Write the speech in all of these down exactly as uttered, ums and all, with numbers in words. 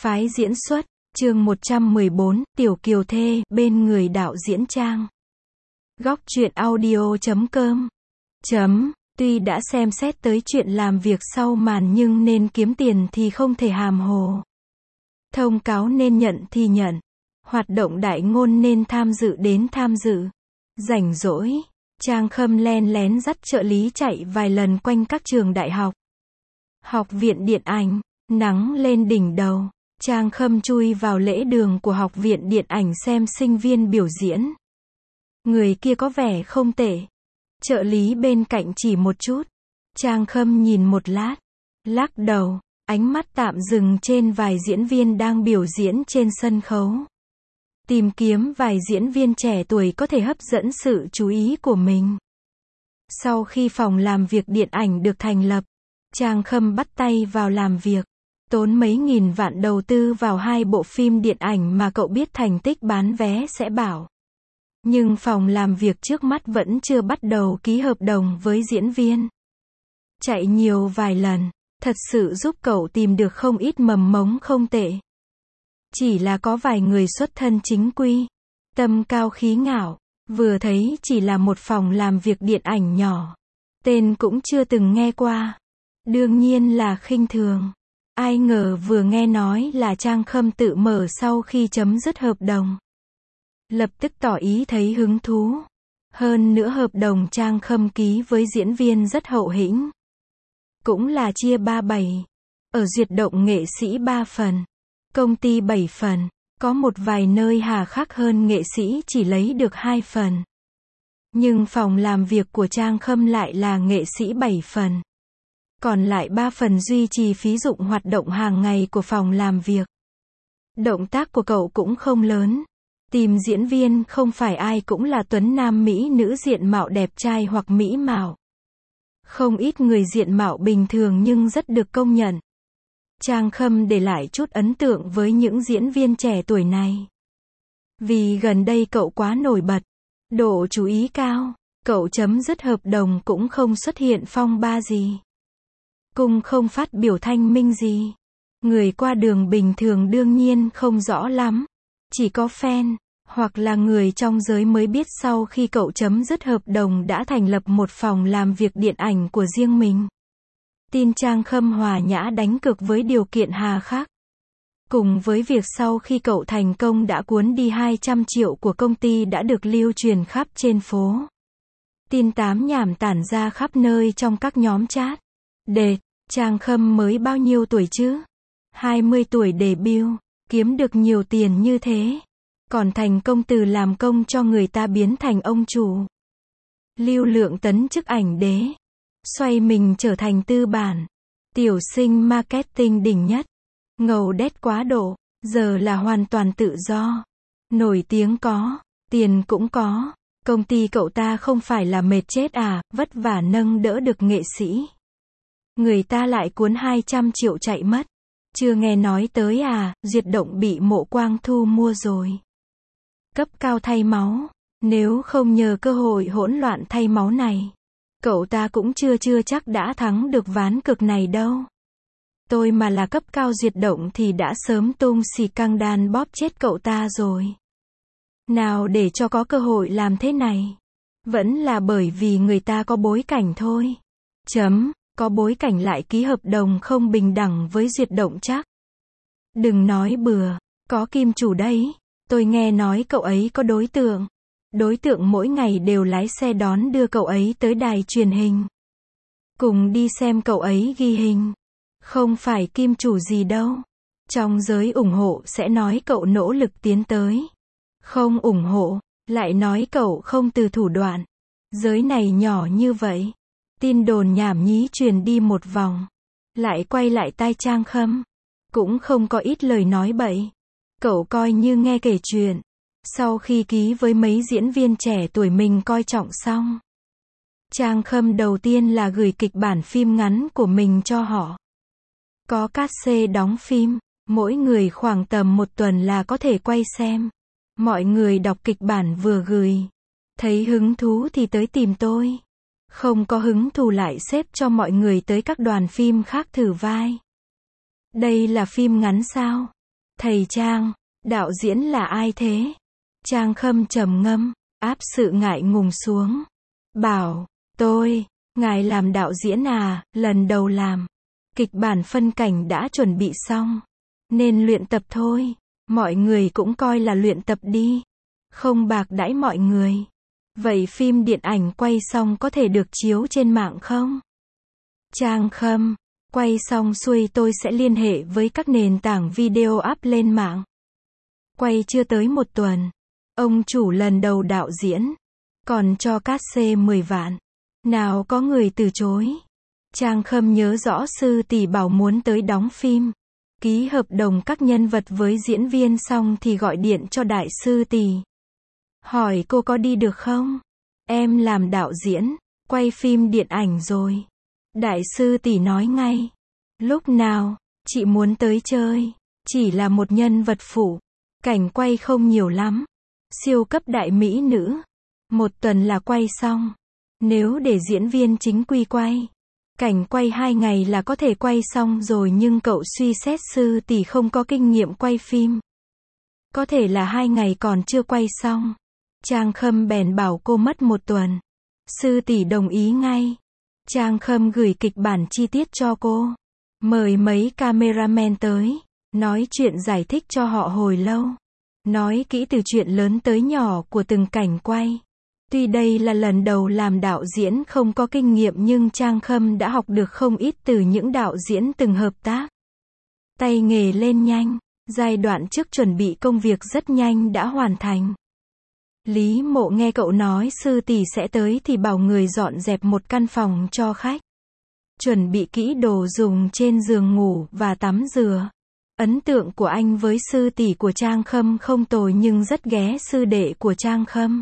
Phái diễn xuất, chương một trăm mười bốn, Tiểu Kiều Thê, bên người đạo diễn Trang. Góc truyện audio chấm com. Chấm, tuy đã xem xét tới chuyện làm việc sau màn nhưng nên kiếm tiền thì không thể hàm hồ. Thông cáo nên nhận thì nhận. Hoạt động đại ngôn nên tham dự đến tham dự. Rảnh rỗi, Trang Khâm len lén dắt trợ lý chạy vài lần quanh các trường đại học. Học viện điện ảnh, nắng lên đỉnh đầu. Trang Khâm chui vào lễ đường của học viện điện ảnh xem sinh viên biểu diễn. Người kia có vẻ không tệ. Trợ lý bên cạnh chỉ một chút. Trang Khâm nhìn một lát, lắc đầu, ánh mắt tạm dừng trên vài diễn viên đang biểu diễn trên sân khấu. Tìm kiếm vài diễn viên trẻ tuổi có thể hấp dẫn sự chú ý của mình. Sau khi phòng làm việc điện ảnh được thành lập, Trang Khâm bắt tay vào làm việc. Tốn mấy nghìn vạn đầu tư vào hai bộ phim điện ảnh mà cậu biết thành tích bán vé sẽ bảo. Nhưng phòng làm việc trước mắt vẫn chưa bắt đầu ký hợp đồng với diễn viên. Chạy nhiều vài lần, thật sự giúp cậu tìm được không ít mầm mống không tệ. Chỉ là có vài người xuất thân chính quy, tâm cao khí ngạo, vừa thấy chỉ là một phòng làm việc điện ảnh nhỏ. Tên cũng chưa từng nghe qua. Đương nhiên là khinh thường. Ai ngờ vừa nghe nói là Trang Khâm tự mở sau khi chấm dứt hợp đồng. Lập tức tỏ ý thấy hứng thú. Hơn nữa hợp đồng Trang Khâm ký với diễn viên rất hậu hĩnh. Cũng là chia ba bảy. Ở duyệt động nghệ sĩ ba phần. Công ty bảy phần. Có một vài nơi hà khắc hơn nghệ sĩ chỉ lấy được hai phần. Nhưng phòng làm việc của Trang Khâm lại là nghệ sĩ bảy phần. Còn lại ba phần duy trì phí dụng hoạt động hàng ngày của phòng làm việc. Động tác của cậu cũng không lớn. Tìm diễn viên không phải ai cũng là tuấn nam mỹ nữ diện mạo đẹp trai hoặc mỹ mạo. Không ít người diện mạo bình thường nhưng rất được công nhận. Trang Khâm để lại chút ấn tượng với những diễn viên trẻ tuổi này. Vì gần đây cậu quá nổi bật, độ chú ý cao, cậu chấm dứt hợp đồng cũng không xuất hiện phong ba gì. Cùng không phát biểu thanh minh gì. Người qua đường bình thường đương nhiên không rõ lắm. Chỉ có fan, hoặc là người trong giới mới biết sau khi cậu chấm dứt hợp đồng đã thành lập một phòng làm việc điện ảnh của riêng mình. Tin Trang Khâm hòa nhã đánh cược với điều kiện hà khắc. Cùng với việc sau khi cậu thành công đã cuốn đi hai trăm triệu của công ty đã được lưu truyền khắp trên phố. Tin tám nhảm tản ra khắp nơi trong các nhóm chat. Đệt, Trang Khâm mới bao nhiêu tuổi chứ? hai mươi tuổi debut, kiếm được nhiều tiền như thế. Còn thành công từ làm công cho người ta biến thành ông chủ. Lưu lượng tấn chức ảnh đế. Xoay mình trở thành tư bản. Tiểu sinh marketing đỉnh nhất. Ngầu đét quá độ, giờ là hoàn toàn tự do. Nổi tiếng có, tiền cũng có. Công ty cậu ta không phải là mệt chết à, vất vả nâng đỡ được nghệ sĩ. Người ta lại cuốn hai trăm triệu chạy mất. Chưa nghe nói tới à, duyệt động bị Mộ Quang Thu mua rồi. Cấp cao thay máu. Nếu không nhờ cơ hội hỗn loạn thay máu này, cậu ta cũng chưa chưa chắc đã thắng được ván cược này đâu. Tôi mà là cấp cao duyệt động thì đã sớm tung xì căng đan bóp chết cậu ta rồi. Nào để cho có cơ hội làm thế này. Vẫn là bởi vì người ta có bối cảnh thôi. Chấm. Có bối cảnh lại ký hợp đồng không bình đẳng với duyệt động chắc. Đừng nói bừa, có kim chủ đấy. Tôi nghe nói cậu ấy có đối tượng. Đối tượng mỗi ngày đều lái xe đón đưa cậu ấy tới đài truyền hình. Cùng đi xem cậu ấy ghi hình. Không phải kim chủ gì đâu. Trong giới ủng hộ sẽ nói cậu nỗ lực tiến tới. Không ủng hộ, lại nói cậu không từ thủ đoạn. Giới này nhỏ như vậy. Tin đồn nhảm nhí truyền đi một vòng. Lại quay lại tai Trang Khâm. Cũng không có ít lời nói bậy. Cậu coi như nghe kể chuyện. Sau khi ký với mấy diễn viên trẻ tuổi mình coi trọng xong. Trang Khâm đầu tiên là gửi kịch bản phim ngắn của mình cho họ. Có cát xê đóng phim. Mỗi người khoảng tầm một tuần là có thể quay xem. Mọi người đọc kịch bản vừa gửi. Thấy hứng thú thì tới tìm tôi. Không có hứng thú lại xếp cho mọi người tới các đoàn phim khác thử vai. Đây là phim ngắn sao? Thầy Trang, đạo diễn là ai thế? Trang Khâm trầm ngâm, áp sự ngại ngùng xuống. Bảo, tôi, ngài làm đạo diễn à, lần đầu làm. Kịch bản phân cảnh đã chuẩn bị xong. Nên luyện tập thôi. Mọi người cũng coi là luyện tập đi. Không bạc đãi mọi người. Vậy phim điện ảnh quay xong có thể được chiếu trên mạng không? Trang Khâm, quay xong xuôi tôi sẽ liên hệ với các nền tảng video up lên mạng. Quay chưa tới một tuần. Ông chủ lần đầu đạo diễn. Còn cho cát xê mười vạn. Nào có người từ chối. Trang Khâm nhớ rõ sư tỷ bảo muốn tới đóng phim. Ký hợp đồng các nhân vật với diễn viên xong thì gọi điện cho đại sư tỷ. Hỏi cô có đi được không? Em làm đạo diễn, quay phim điện ảnh rồi. Đại sư tỷ nói ngay. Lúc nào, chị muốn tới chơi. Chỉ là một nhân vật phụ. Cảnh quay không nhiều lắm. Siêu cấp đại mỹ nữ. Một tuần là quay xong. Nếu để diễn viên chính quy quay. Cảnh quay hai ngày là có thể quay xong rồi nhưng cậu suy xét sư tỷ không có kinh nghiệm quay phim. Có thể là hai ngày còn chưa quay xong. Trang Khâm bèn bảo cô mất một tuần. Sư tỷ đồng ý ngay. Trang Khâm gửi kịch bản chi tiết cho cô. Mời mấy cameraman tới. Nói chuyện giải thích cho họ hồi lâu. Nói kỹ từ chuyện lớn tới nhỏ của từng cảnh quay. Tuy đây là lần đầu làm đạo diễn không có kinh nghiệm nhưng Trang Khâm đã học được không ít từ những đạo diễn từng hợp tác. Tay nghề lên nhanh. Giai đoạn trước chuẩn bị công việc rất nhanh đã hoàn thành. Lý Mộ nghe cậu nói sư tỷ sẽ tới thì bảo người dọn dẹp một căn phòng cho khách. Chuẩn bị kỹ đồ dùng trên giường ngủ và tắm rửa. Ấn tượng của anh với sư tỷ của Trang Khâm không tồi nhưng rất ghé sư đệ của Trang Khâm.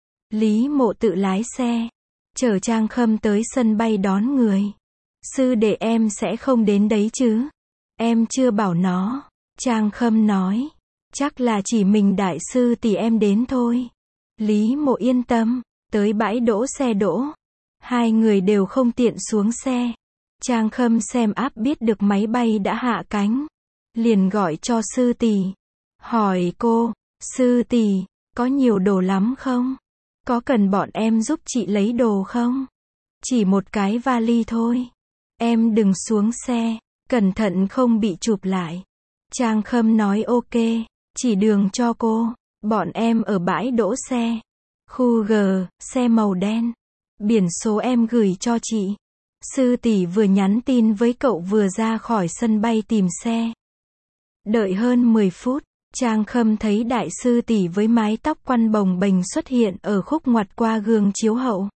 Lý Mộ tự lái xe. Chở Trang Khâm tới sân bay đón người. Sư đệ em sẽ không đến đấy chứ? Em chưa bảo nó. Trang Khâm nói. Chắc là chỉ mình đại sư tỷ em đến thôi. Lý Mộ yên tâm. Tới bãi đỗ xe đỗ. Hai người đều không tiện xuống xe. Trang Khâm xem app biết được máy bay đã hạ cánh. Liền gọi cho sư tỷ. Hỏi cô, sư tỷ, có nhiều đồ lắm không? Có cần bọn em giúp chị lấy đồ không? Chỉ một cái vali thôi. Em đừng xuống xe, cẩn thận không bị chụp lại. Trang Khâm nói ok, chỉ đường cho cô. Bọn em ở bãi đỗ xe. Khu G, xe màu đen. Biển số em gửi cho chị. Sư tỷ vừa nhắn tin với cậu vừa ra khỏi sân bay tìm xe. Đợi hơn mười phút, Trang Khâm thấy đại sư tỷ với mái tóc quăn bồng bềnh xuất hiện ở khúc ngoặt qua gương chiếu hậu.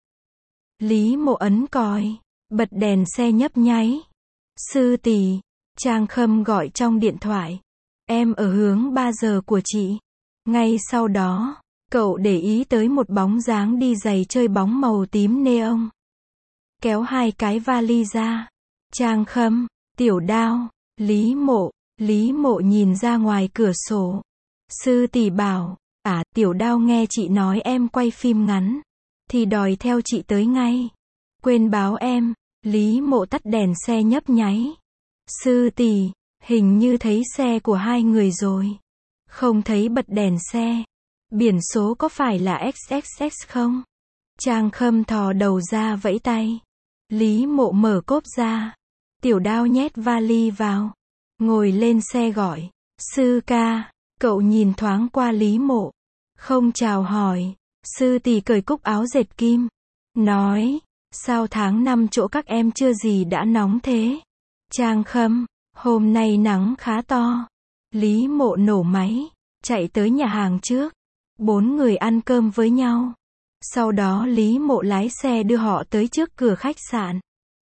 Lý Mộ ấn còi, bật đèn xe nhấp nháy. Sư tỷ, Trang Khâm gọi trong điện thoại. Em ở hướng ba giờ của chị. Ngay sau đó, cậu để ý tới một bóng dáng đi giày chơi bóng màu tím neon. Kéo hai cái vali ra. Trang Khâm, Tiểu Đao, Lý Mộ. Lý Mộ nhìn ra ngoài cửa sổ. Sư tỷ bảo, à, Tiểu Đao nghe chị nói em quay phim ngắn. Thì đòi theo chị tới ngay. Quên báo em. Lý Mộ tắt đèn xe nhấp nháy. Sư tỷ, hình như thấy xe của hai người rồi. Không thấy bật đèn xe. Biển số có phải là ích ích ích không? Trang Khâm thò đầu ra vẫy tay. Lý Mộ mở cốp ra. Tiểu Đao nhét vali vào. Ngồi lên xe gọi. Sư ca. Cậu nhìn thoáng qua Lý Mộ. Không chào hỏi. Sư tỷ cởi cúc áo dệt kim. Nói. Sao tháng năm chỗ các em chưa gì đã nóng thế? Trang Khâm. Hôm nay nắng khá to. Lý Mộ nổ máy. Chạy tới nhà hàng trước. Bốn người ăn cơm với nhau. Sau đó Lý Mộ lái xe đưa họ tới trước cửa khách sạn.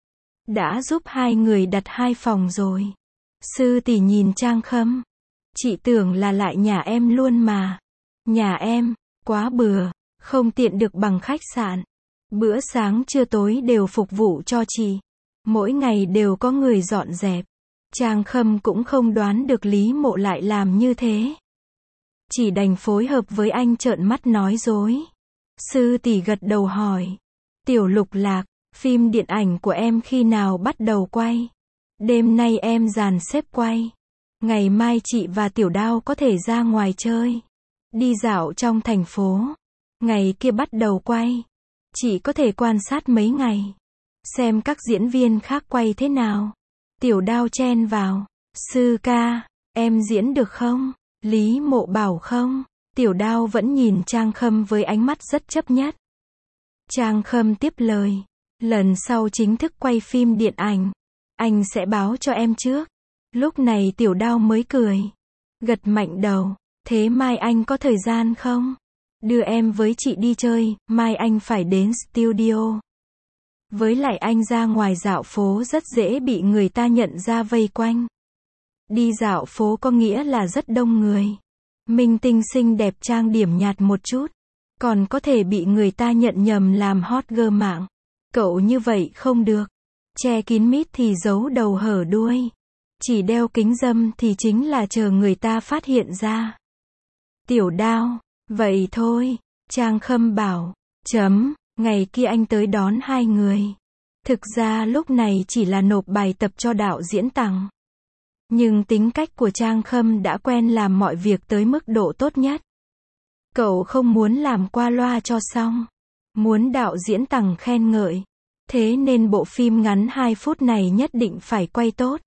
Đã giúp hai người đặt hai phòng rồi. Sư tỷ nhìn Trang Khâm. Chị tưởng là lại nhà em luôn mà. Nhà em, quá bừa, không tiện được bằng khách sạn. Bữa sáng trưa tối đều phục vụ cho chị. Mỗi ngày đều có người dọn dẹp. Trang Khâm cũng không đoán được Lý Mộ lại làm như thế. Chỉ đành phối hợp với anh trợn mắt nói dối. Sư tỷ gật đầu hỏi. Tiểu Lục Lạc, phim điện ảnh của em khi nào bắt đầu quay? Đêm nay em dàn xếp quay. Ngày mai chị và Tiểu Đao có thể ra ngoài chơi. Đi dạo trong thành phố. Ngày kia bắt đầu quay. Chị có thể quan sát mấy ngày. Xem các diễn viên khác quay thế nào. Tiểu Đao chen vào. Sư ca, em diễn được không? Lý Mộ bảo không. Tiểu Đao vẫn nhìn Trang Khâm với ánh mắt rất chấp nhất. Trang Khâm tiếp lời. Lần sau chính thức quay phim điện ảnh, anh sẽ báo cho em trước. Lúc này Tiểu Đao mới cười. Gật mạnh đầu. Thế mai anh có thời gian không? Đưa em với chị đi chơi, mai anh phải đến studio. Với lại anh ra ngoài dạo phố rất dễ bị người ta nhận ra vây quanh. Đi dạo phố có nghĩa là rất đông người. Minh tinh xinh đẹp trang điểm nhạt một chút. Còn có thể bị người ta nhận nhầm làm hot girl mạng. Cậu như vậy không được. Che kín mít thì giấu đầu hở đuôi. Chỉ đeo kính râm thì chính là chờ người ta phát hiện ra. Tiểu Đao, vậy thôi. Trang Khâm bảo. Chấm, ngày kia anh tới đón hai người. Thực ra lúc này chỉ là nộp bài tập cho đạo diễn Tằng. Nhưng tính cách của Trang Khâm đã quen làm mọi việc tới mức độ tốt nhất. Cậu không muốn làm qua loa cho xong. Muốn đạo diễn Tằng khen ngợi. Thế nên bộ phim ngắn hai phút này nhất định phải quay tốt.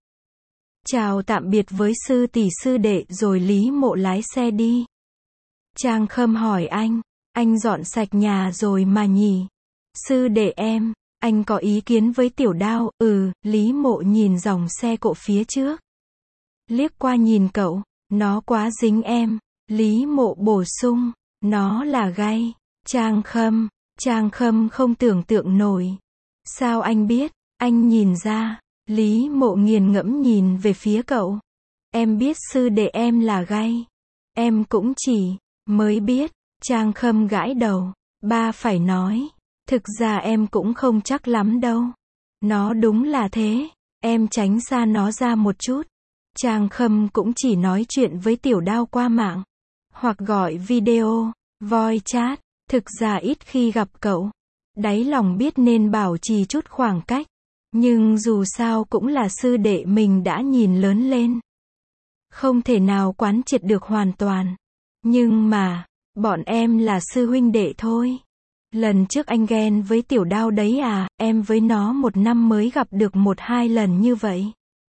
Chào tạm biệt với sư tỷ sư đệ rồi Lý Mộ lái xe đi. Trang Khâm hỏi anh. Anh dọn sạch nhà rồi mà nhỉ? Sư đệ em, anh có ý kiến với Tiểu Đao? Ừ, Lý Mộ nhìn dòng xe cộ phía trước. Liếc qua nhìn cậu. Nó quá dính em. Lý Mộ bổ sung. Nó là gai. Trang Khâm. Trang Khâm không tưởng tượng nổi. Sao anh biết? Anh nhìn ra. Lý Mộ nghiền ngẫm nhìn về phía cậu. Em biết sư đệ em là gai. Em cũng chỉ mới biết. Trang Khâm gãi đầu. Ba phải nói. Thực ra em cũng không chắc lắm đâu. Nó đúng là thế. Em tránh xa nó ra một chút. Trang Khâm cũng chỉ nói chuyện với Tiểu Đao qua mạng. Hoặc gọi video, voice chat. Thực ra ít khi gặp cậu. Đáy lòng biết nên bảo trì chút khoảng cách. Nhưng dù sao cũng là sư đệ mình đã nhìn lớn lên. Không thể nào quán triệt được hoàn toàn. Nhưng mà, bọn em là sư huynh đệ thôi. Lần trước anh ghen với Tiểu Đao đấy à, em với nó một năm mới gặp được một hai lần như vậy.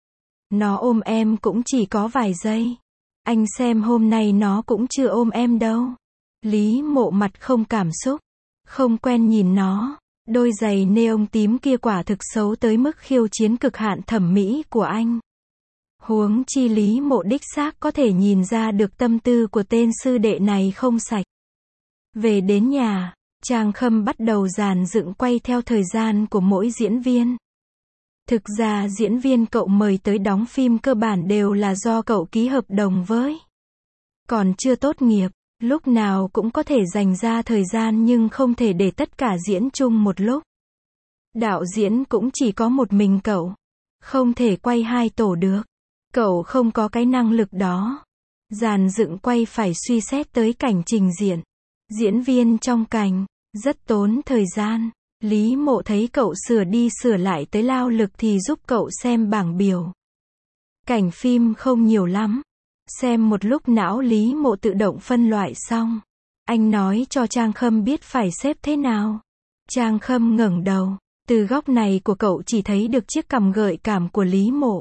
Nó ôm em cũng chỉ có vài giây. Anh xem hôm nay nó cũng chưa ôm em đâu. Lý Mộ mặt không cảm xúc. Không quen nhìn nó. Đôi giày neon tím kia quả thực xấu tới mức khiêu chiến cực hạn thẩm mỹ của anh. Huống chi Lý Mộ đích xác có thể nhìn ra được tâm tư của tên sư đệ này không sạch. Về đến nhà, Trang Khâm bắt đầu dàn dựng quay theo thời gian của mỗi diễn viên. Thực ra diễn viên cậu mời tới đóng phim cơ bản đều là do cậu ký hợp đồng với. Còn chưa tốt nghiệp, lúc nào cũng có thể dành ra thời gian nhưng không thể để tất cả diễn chung một lúc. Đạo diễn cũng chỉ có một mình cậu. Không thể quay hai tổ được. Cậu không có cái năng lực đó. Dàn dựng quay phải suy xét tới cảnh trình diễn. Diễn viên trong cảnh, rất tốn thời gian. Lý Mộ thấy cậu sửa đi sửa lại tới lao lực thì giúp cậu xem bảng biểu. Cảnh phim không nhiều lắm. Xem một lúc não Lý Mộ tự động phân loại xong. Anh nói cho Trang Khâm biết phải xếp thế nào. Trang Khâm ngẩng đầu. Từ góc này của cậu chỉ thấy được chiếc cằm gợi cảm của Lý Mộ.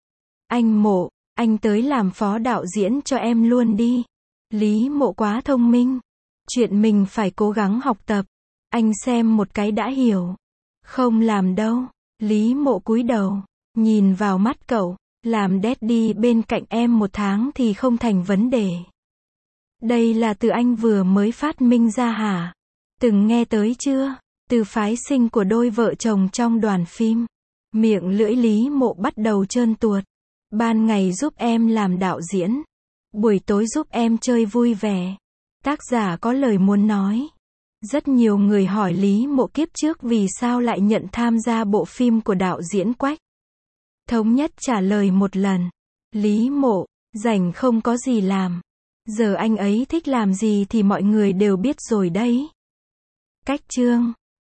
Anh Mộ, anh tới làm phó đạo diễn cho em luôn đi. Lý Mộ quá thông minh. Chuyện mình phải cố gắng học tập. Anh xem một cái đã hiểu. Không làm đâu. Lý Mộ cúi đầu. Nhìn vào mắt cậu. Làm daddy bên cạnh em một tháng thì không thành vấn đề. Đây là từ anh vừa mới phát minh ra hả? Từng nghe tới chưa? Từ phái sinh của đôi vợ chồng trong đoàn phim. Miệng lưỡi Lý Mộ bắt đầu trơn tuột. Ban ngày giúp em làm đạo diễn. Buổi tối giúp em chơi vui vẻ. Tác giả có lời muốn nói. Rất nhiều người hỏi Lý Mộ kiếp trước vì sao lại nhận tham gia bộ phim của đạo diễn Quách. Thống nhất trả lời một lần. Lý Mộ, rảnh không có gì làm. Giờ anh ấy thích làm gì thì mọi người đều biết rồi đấy. Cách chương